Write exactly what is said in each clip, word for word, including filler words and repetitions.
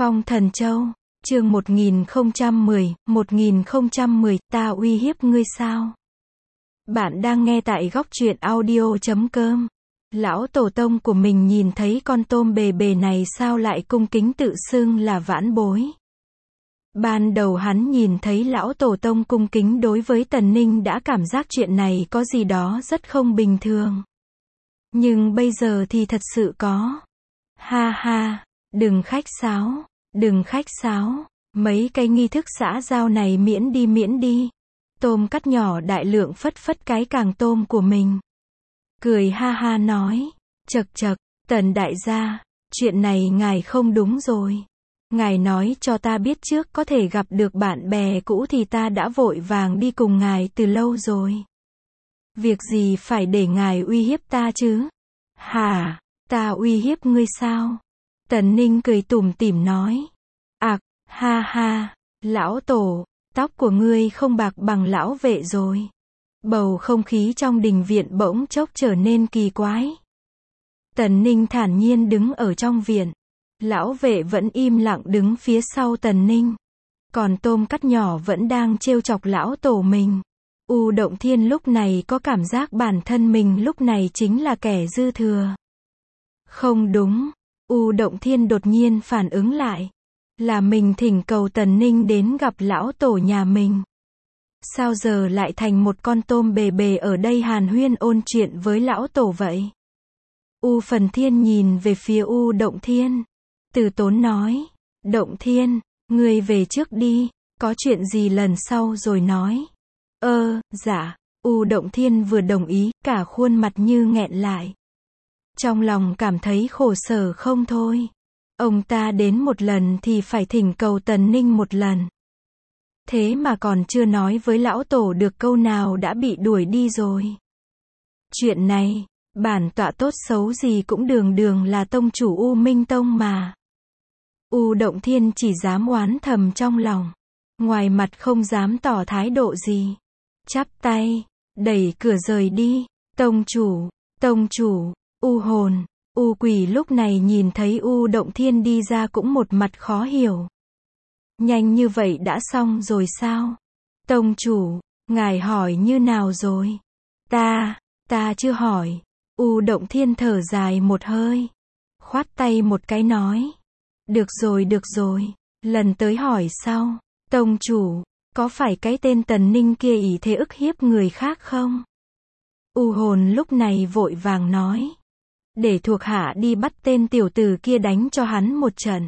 Phong Thần Châu, chương một nghìn không trăm mười, một nghìn không trăm mười, ta uy hiếp ngươi sao? Bạn đang nghe tại góc truyện audio chấm com. Lão tổ tông của mình nhìn thấy con tôm bề bề này sao lại cung kính tự xưng là vãn bối. Ban đầu hắn nhìn thấy lão tổ tông cung kính đối với Tần Ninh đã cảm giác chuyện này có gì đó rất không bình thường. Nhưng bây giờ thì thật sự có. Ha ha, đừng khách sáo, đừng khách sáo, mấy cái nghi thức xã giao này miễn đi miễn đi. Tôm cắt nhỏ đại lượng phất phất cái càng tôm của mình. Cười ha ha nói, chật chật, Tần đại gia, chuyện này ngài không đúng rồi. Ngài nói cho ta biết trước có thể gặp được bạn bè cũ thì ta đã vội vàng đi cùng ngài từ lâu rồi. Việc gì phải để ngài uy hiếp ta chứ? Hả, ta uy hiếp ngươi sao? Tần Ninh cười tủm tỉm nói. Ặc, ha ha, lão tổ, tóc của ngươi không bạc bằng lão vệ rồi. Bầu không khí trong đình viện bỗng chốc trở nên kỳ quái. Tần Ninh thản nhiên đứng ở trong viện. Lão vệ vẫn im lặng đứng phía sau Tần Ninh. Còn tôm cắt nhỏ vẫn đang trêu chọc lão tổ mình. U Động Thiên lúc này có cảm giác bản thân mình lúc này chính là kẻ dư thừa. Không đúng, U Động Thiên đột nhiên phản ứng lại. Là mình thỉnh cầu Tần Ninh đến gặp lão tổ nhà mình. Sao giờ lại thành một con tôm bề bề ở đây hàn huyên ôn chuyện với lão tổ vậy? U Phần Thiên nhìn về phía U Động Thiên. Từ Tốn nói, Động Thiên, ngươi về trước đi, có chuyện gì lần sau rồi nói. Ơ, dạ, U Động Thiên vừa đồng ý, cả khuôn mặt như nghẹn lại. Trong lòng cảm thấy khổ sở không thôi. Ông ta đến một lần thì phải thỉnh cầu Tần Ninh một lần. Thế mà còn chưa nói với lão tổ được câu nào đã bị đuổi đi rồi. Chuyện này, bản tọa tốt xấu gì cũng đường đường là tông chủ U Minh Tông mà. U Động Thiên chỉ dám oán thầm trong lòng. Ngoài mặt không dám tỏ thái độ gì. Chắp tay, đẩy cửa rời đi. Tông chủ, tông chủ, U hồn, U quỷ lúc này nhìn thấy U Động Thiên đi ra cũng một mặt khó hiểu. Nhanh như vậy đã xong rồi sao? Tông chủ, ngài hỏi như nào rồi? Ta, ta chưa hỏi. U Động Thiên thở dài một hơi. Khoát tay một cái nói. Được rồi được rồi, lần tới hỏi sau. Tông chủ, có phải cái tên Tần Ninh kia ỷ thế ức hiếp người khác không? U hồn lúc này vội vàng nói. Để thuộc hạ đi bắt tên tiểu tử kia đánh cho hắn một trận.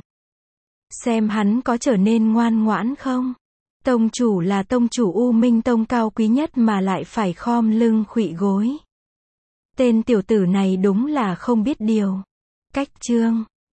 Xem hắn có trở nên ngoan ngoãn không? Tông chủ là tông chủ U Minh Tông cao quý nhất mà lại phải khom lưng khuỵu gối. Tên tiểu tử này đúng là không biết điều. Cách chương